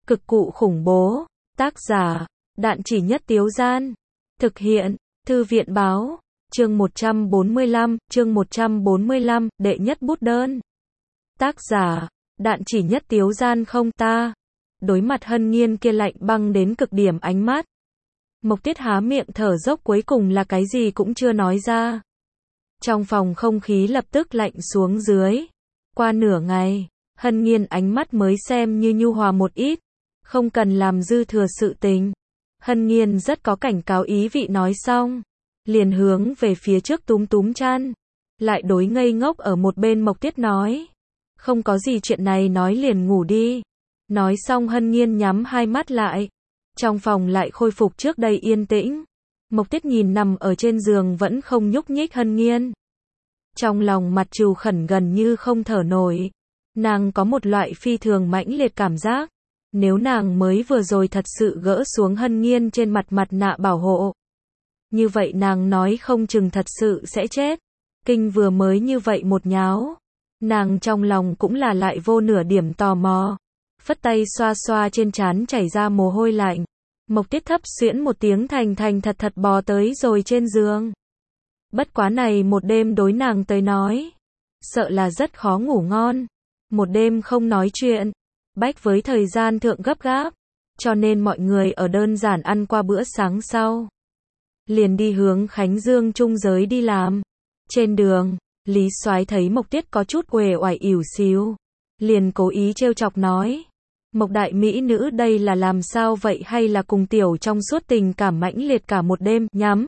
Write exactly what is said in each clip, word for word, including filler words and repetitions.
Cực cụ khủng bố. Tác giả, Đạn Chỉ Nhất Tiếu Gian. Thực hiện, Thư viện Báo. Chương một trăm bốn mươi lăm, chương một trăm bốn mươi lăm, đệ nhất bút đơn. Tác giả, Đạn Chỉ Nhất Tiếu Gian. Không ta. Đối mặt Hân Nhiên kia lạnh băng đến cực điểm ánh mắt, Mộc Tuyết há miệng thở dốc, cuối cùng là cái gì cũng chưa nói ra. Trong phòng không khí lập tức lạnh xuống dưới. Qua nửa ngày, Hân Nhiên ánh mắt mới xem như nhu hòa một ít. Không cần làm dư thừa sự tình. Hân Nhiên rất có cảnh cáo ý vị nói xong, liền hướng về phía trước túm túm chăn. Lại đối ngây ngốc ở một bên Mộc Tuyết nói. Không có gì, chuyện này nói liền ngủ đi. Nói xong Hân Nhiên nhắm hai mắt lại. Trong phòng lại khôi phục trước đây yên tĩnh. Mộc Tuyết nhìn nằm ở trên giường vẫn không nhúc nhích Hân Nhiên. Trong lòng mặt trù khẩn gần như không thở nổi. Nàng có một loại phi thường mãnh liệt cảm giác. Nếu nàng mới vừa rồi thật sự gỡ xuống Hân Nhiên trên mặt mặt nạ bảo hộ, như vậy nàng nói không chừng thật sự sẽ chết. Kinh vừa mới như vậy một nháo, nàng trong lòng cũng là lại vô nửa điểm tò mò. Phất tay xoa xoa trên trán chảy ra mồ hôi lạnh. Mộc Tuyết thấp xuyễn một tiếng, thành thành thật thật bò tới rồi trên giường. Bất quá này một đêm đối nàng tới nói, sợ là rất khó ngủ ngon. Một đêm không nói chuyện, bách với thời gian thượng gấp gáp, cho nên mọi người ở đơn giản ăn qua bữa sáng sau, liền đi hướng Khánh Dương trung giới đi làm. Trên đường, Lý Soái thấy Mộc Tuyết có chút uể oải ỉu xìu, liền cố ý trêu chọc nói. Mộc đại mỹ nữ đây là làm sao vậy, hay là cùng tiểu trong suốt tình cảm mãnh liệt cả một đêm, nhắm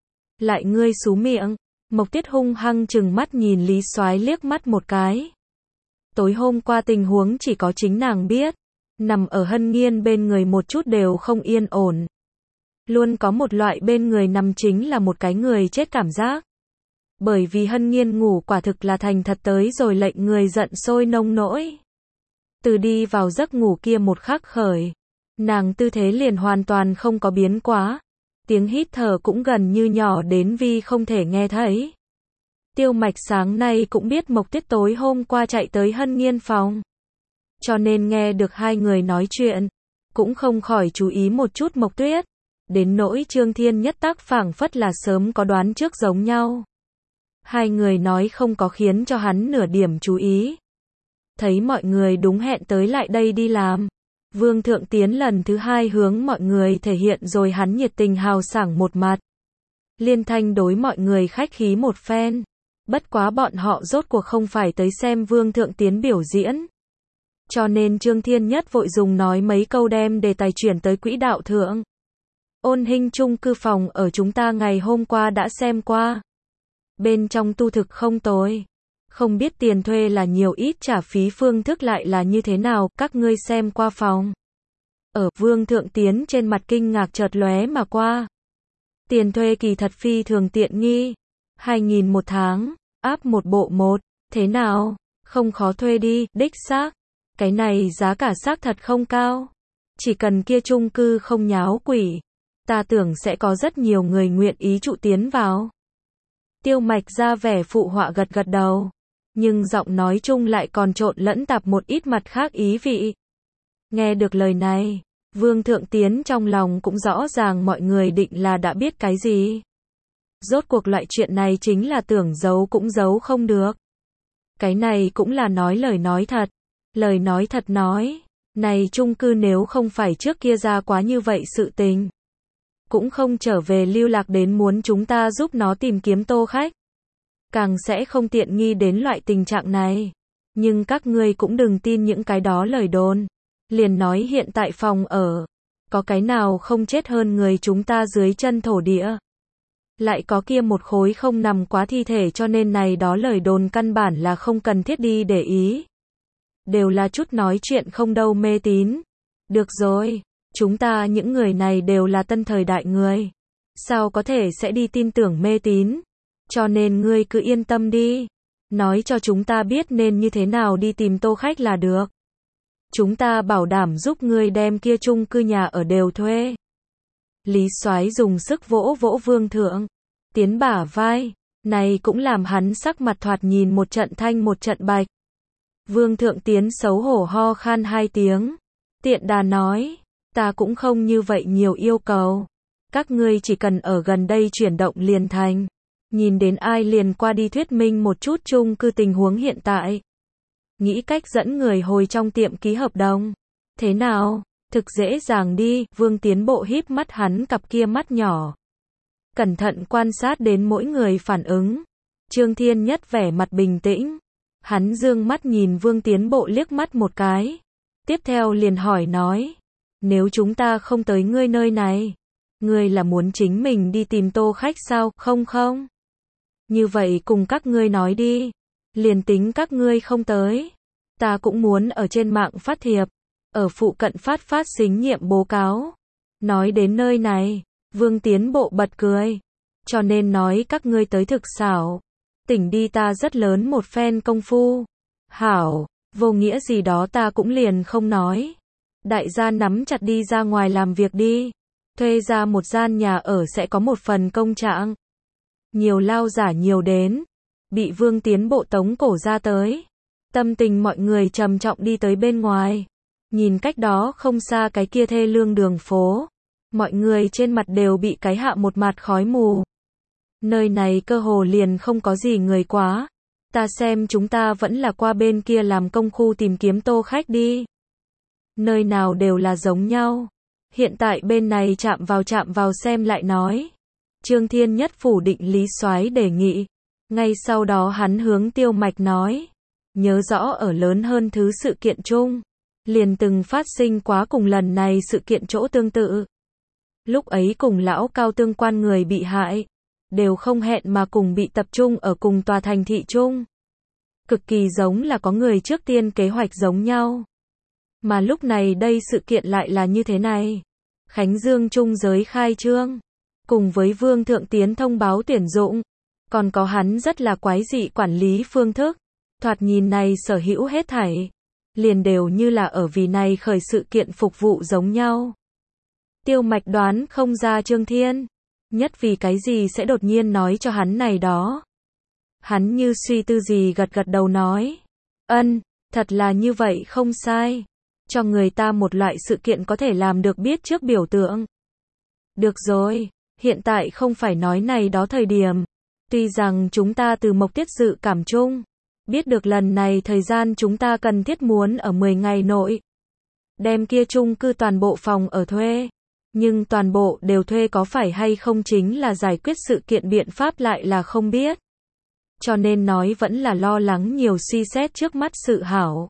lại ngươi xú miệng. Mộc Tuyết hung hăng chừng mắt nhìn Lý Soái liếc mắt một cái. Tối hôm qua tình huống chỉ có chính nàng biết. Nằm ở Hân Nhiên bên người một chút đều không yên ổn. Luôn có một loại bên người nằm chính là một cái người chết cảm giác. Bởi vì Hân Nhiên ngủ quả thực là thành thật tới rồi lệnh người giận sôi nông nỗi. Từ đi vào giấc ngủ kia một khắc khởi, nàng tư thế liền hoàn toàn không có biến quá. Tiếng hít thở cũng gần như nhỏ đến vi không thể nghe thấy. Tiêu Mạch sáng nay cũng biết Mộc Tuyết tối hôm qua chạy tới Hân Nhiên phòng, cho nên nghe được hai người nói chuyện, cũng không khỏi chú ý một chút Mộc Tuyết. Đến nỗi Trương Thiên Nhất Tác phảng phất là sớm có đoán trước giống nhau. Hai người nói không có khiến cho hắn nửa điểm chú ý. Thấy mọi người đúng hẹn tới lại đây đi làm, Vương Thượng Tiến lần thứ hai hướng mọi người thể hiện rồi hắn nhiệt tình hào sảng một mặt. Liên thanh đối mọi người khách khí một phen. Bất quá bọn họ rốt cuộc không phải tới xem Vương Thượng Tiến biểu diễn, cho nên Trương Thiên Nhất vội dùng nói mấy câu đem đề tài chuyển tới quỹ đạo thượng. Ôn Hinh chung cư phòng ở chúng ta ngày hôm qua đã xem qua. Bên trong tu thực không tồi. Không biết tiền thuê là nhiều ít, trả phí phương thức lại là như thế nào, các ngươi xem qua phòng. Ở Vương Thượng Tiến trên mặt kinh ngạc chợt lóe mà qua. Tiền thuê kỳ thật phi thường tiện nghi. hai nghìn một tháng, áp một bộ một, thế nào, không khó thuê đi, đích xác. Cái này giá cả xác thật không cao. Chỉ cần kia chung cư không nháo quỷ, ta tưởng sẽ có rất nhiều người nguyện ý trụ tiến vào. Tiêu Mạch ra vẻ phụ họa gật gật đầu, nhưng giọng nói chung lại còn trộn lẫn tạp một ít mặt khác ý vị. Nghe được lời này, Vương Thượng Tiến trong lòng cũng rõ ràng mọi người định là đã biết cái gì. Rốt cuộc loại chuyện này chính là tưởng giấu cũng giấu không được. Cái này cũng là nói lời nói thật. Lời nói thật nói, này chung cư nếu không phải trước kia ra quá như vậy sự tình, cũng không trở về lưu lạc đến muốn chúng ta giúp nó tìm kiếm tô khách. Càng sẽ không tiện nghi đến loại tình trạng này. Nhưng các ngươi cũng đừng tin những cái đó lời đồn. Liền nói hiện tại phòng ở, có cái nào không chết hơn người chúng ta dưới chân thổ địa. Lại có kia một khối không nằm quá thi thể, cho nên này đó lời đồn căn bản là không cần thiết đi để ý. Đều là chút nói chuyện không đâu mê tín. Được rồi, chúng ta những người này đều là tân thời đại người. Sao có thể sẽ đi tin tưởng mê tín? Cho nên ngươi cứ yên tâm đi. Nói cho chúng ta biết nên như thế nào đi tìm tô khách là được. Chúng ta bảo đảm giúp ngươi đem kia chung cư nhà ở đều thuê. Lý Soái dùng sức vỗ vỗ Vương Thượng Tiến bả vai. Này cũng làm hắn sắc mặt thoạt nhìn một trận thanh một trận bạch. Vương Thượng Tiến xấu hổ ho khan hai tiếng. Tiện đà nói, ta cũng không như vậy nhiều yêu cầu. Các ngươi chỉ cần ở gần đây chuyển động liền thành. Nhìn đến ai liền qua đi thuyết minh một chút chung cư tình huống hiện tại. Nghĩ cách dẫn người hồi trong tiệm ký hợp đồng. Thế nào? Thực dễ dàng đi, Vương Tiến Bộ híp mắt hắn cặp kia mắt nhỏ. Cẩn thận quan sát đến mỗi người phản ứng. Trương Thiên Nhất vẻ mặt bình tĩnh. Hắn dương mắt nhìn Vương Tiến Bộ liếc mắt một cái. Tiếp theo liền hỏi nói. Nếu chúng ta không tới ngươi nơi này, ngươi là muốn chính mình đi tìm Tô Khách sao? Không không. Như vậy cùng các ngươi nói đi. Liền tính các ngươi không tới. Ta cũng muốn ở trên mạng phát thiệp. Ở phụ cận phát phát xính nhiệm bố cáo. Nói đến nơi này, Vương Tiến Bộ bật cười. Cho nên nói các ngươi tới thực xảo. Tỉnh đi ta rất lớn một phen công phu. Hảo, vô nghĩa gì đó ta cũng liền không nói. Đại gia nắm chặt đi ra ngoài làm việc đi. Thuê ra một gian nhà ở sẽ có một phần công trạng. Nhiều lao giả nhiều đến. Bị Vương Tiến Bộ tống cổ ra tới. Tâm tình mọi người trầm trọng đi tới bên ngoài. Nhìn cách đó không xa cái kia thê lương đường phố. Mọi người trên mặt đều bị cái hạ một mặt khói mù. Nơi này cơ hồ liền không có gì người quá. Ta xem chúng ta vẫn là qua bên kia làm công khu tìm kiếm Tô Khách đi. Nơi nào đều là giống nhau. Hiện tại bên này chạm vào chạm vào xem lại nói. Trương Thiên Nhất phủ định Lý Soái đề nghị. Ngay sau đó hắn hướng Tiêu Mạch nói. Nhớ rõ ở lớn hơn thứ sự kiện chung. Liền từng phát sinh quá cùng lần này sự kiện chỗ tương tự. Lúc ấy cùng lão cao tương quan người bị hại. Đều không hẹn mà cùng bị tập trung ở cùng tòa thành thị chung. Cực kỳ giống là có người trước tiên kế hoạch giống nhau. Mà lúc này đây sự kiện lại là như thế này. Khánh Dương trung giới khai trương. Cùng với Vương Thượng Tiến thông báo tuyển dụng. Còn có hắn rất là quái dị quản lý phương thức. Thoạt nhìn này sở hữu hết thảy. Liền đều như là ở vì này khởi sự kiện phục vụ giống nhau. Tiêu Mạch đoán không ra Trương Thiên Nhất vì cái gì sẽ đột nhiên nói cho hắn này đó. Hắn như suy tư gì gật gật đầu nói. Ân, thật là như vậy không sai. Cho người ta một loại sự kiện có thể làm được biết trước biểu tượng. Được rồi, hiện tại không phải nói này đó thời điểm. Tuy rằng chúng ta từ Mộc Tiết dự cảm chung. Biết được lần này thời gian chúng ta cần thiết muốn ở mười ngày nội. Đem kia chung cư toàn bộ phòng ở thuê. Nhưng toàn bộ đều thuê có phải hay không chính là giải quyết sự kiện biện pháp lại là không biết. Cho nên nói vẫn là lo lắng nhiều suy xét trước mắt sự hảo.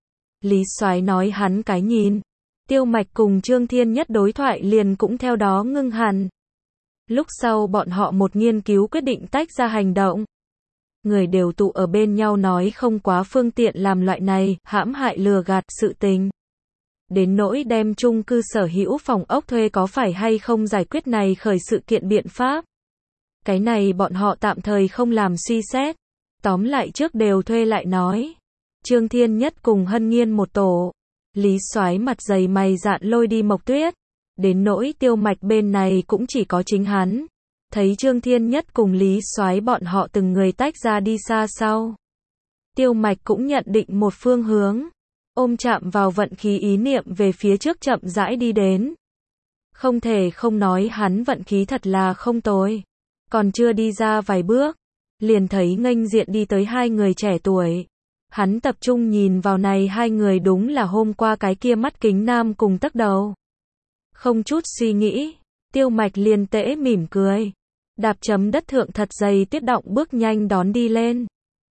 Lý Soái nói hắn cái nhìn. Tiêu Mạch cùng Trương Thiên Nhất đối thoại liền cũng theo đó ngưng hẳn. Lúc sau bọn họ một nghiên cứu quyết định tách ra hành động. Người đều tụ ở bên nhau nói không quá phương tiện làm loại này, hãm hại lừa gạt sự tình. Đến nỗi đem chung cư sở hữu phòng ốc thuê có phải hay không giải quyết này khởi sự kiện biện pháp. Cái này bọn họ tạm thời không làm suy xét. Tóm lại trước đều thuê lại nói. Trương Thiên Nhất cùng Hân Nghiên một tổ. Lý Soái mặt dày mày dạn lôi đi Mộc Tuyết. Đến nỗi Tiêu Mạch bên này cũng chỉ có chính hắn. Thấy Trương Thiên Nhất cùng Lý Soái bọn họ từng người tách ra đi xa sau. Tiêu Mạch cũng nhận định một phương hướng. Ôm chạm vào vận khí ý niệm về phía trước chậm rãi đi đến. Không thể không nói hắn vận khí thật là không tồi. Còn chưa đi ra vài bước. Liền thấy nghênh diện đi tới hai người trẻ tuổi. Hắn tập trung nhìn vào này hai người đúng là hôm qua cái kia mắt kính nam cùng tấc đầu. Không chút suy nghĩ. Tiêu Mạch liền tễ mỉm cười. Đạp chấm đất thượng thật dày tuyết động bước nhanh đón đi lên.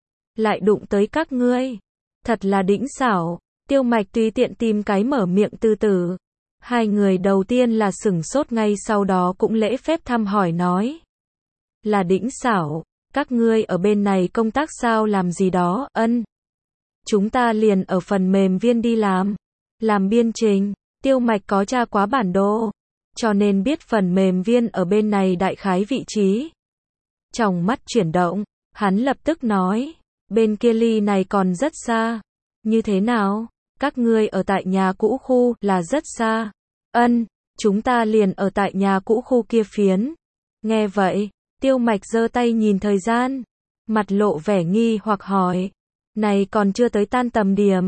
Lại đụng tới các ngươi. Thật là đỉnh xảo. Tiêu Mạch tùy tiện tìm cái mở miệng từ từ. Hai người đầu tiên là sửng sốt ngay sau đó cũng lễ phép thăm hỏi nói. Là đỉnh xảo. Các ngươi ở bên này công tác sao làm gì đó, ân. Chúng ta liền ở phần mềm viên đi làm. Làm biên trình. Tiêu Mạch có tra quá bản đồ. Cho nên biết phần mềm viên ở bên này đại khái vị trí. Trong mắt chuyển động. Hắn lập tức nói. Bên kia ly này còn rất xa. Như thế nào? Các ngươi ở tại nhà cũ khu là rất xa. Ân, chúng ta liền ở tại nhà cũ khu kia phiến. Nghe vậy, Tiêu Mạch giơ tay nhìn thời gian. Mặt lộ vẻ nghi hoặc hỏi. Này còn chưa tới tan tầm điểm.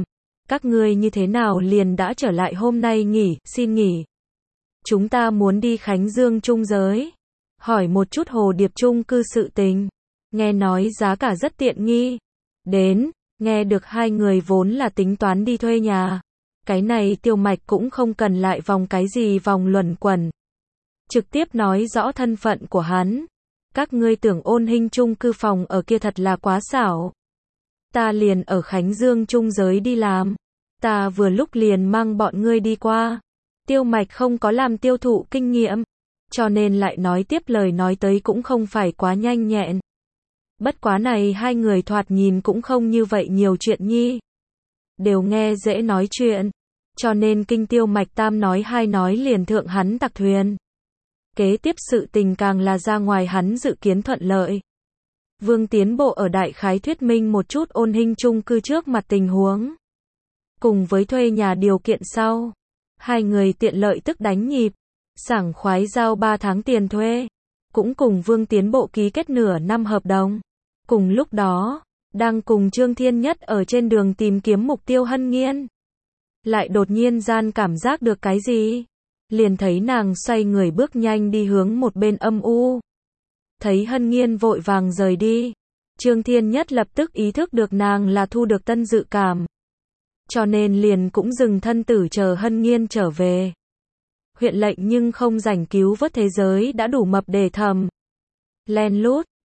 các ngươi như thế nào liền đã trở lại hôm nay nghỉ, xin nghỉ. Chúng ta muốn đi Khánh Dương Trung Giới. Hỏi một chút Hồ Điệp chung cư sự tình. Nghe nói giá cả rất tiện nghi. Đến, nghe được hai người vốn là tính toán đi thuê nhà. Cái này Tiêu Mạch cũng không cần lại vòng cái gì vòng luẩn quẩn. Trực tiếp nói rõ thân phận của hắn. Các ngươi tưởng Ôn Hinh chung cư phòng ở kia thật là quá xảo. Ta liền ở Khánh Dương Trung Giới đi làm. Ta vừa lúc liền mang bọn ngươi đi qua. Tiêu Mạch không có làm tiêu thụ kinh nghiệm, cho nên lại nói tiếp lời nói tới cũng không phải quá nhanh nhẹn. Bất quá này hai người thoạt nhìn cũng không như vậy nhiều chuyện nhi. Đều nghe dễ nói chuyện, cho nên kinh Tiêu Mạch tam nói hai nói liền thượng hắn tặc thuyền. Kế tiếp sự tình càng là ra ngoài hắn dự kiến thuận lợi. Vương Tiến Bộ ở đại khái thuyết minh một chút Ôn Hinh chung cư trước mặt tình huống. Cùng với thuê nhà điều kiện sau. Hai người tiện lợi tức đánh nhịp. Sảng khoái giao ba tháng tiền thuê. Cũng cùng Vương Tiến Bộ ký kết nửa năm hợp đồng. Cùng lúc đó, đang cùng Trương Thiên Nhất ở trên đường tìm kiếm mục tiêu Hân Nghiên. Lại đột nhiên gian cảm giác được cái gì? Liền thấy nàng xoay người bước nhanh đi hướng một bên âm u. Thấy Hân Nghiên vội vàng rời đi. Trương Thiên Nhất lập tức ý thức được nàng là thu được tân dự cảm. Cho nên liền cũng dừng thân tử chờ Hân Nghiên trở về. Huyện lệnh nhưng không rảnh cứu vớt thế giới đã đủ mập để thầm. Len lút,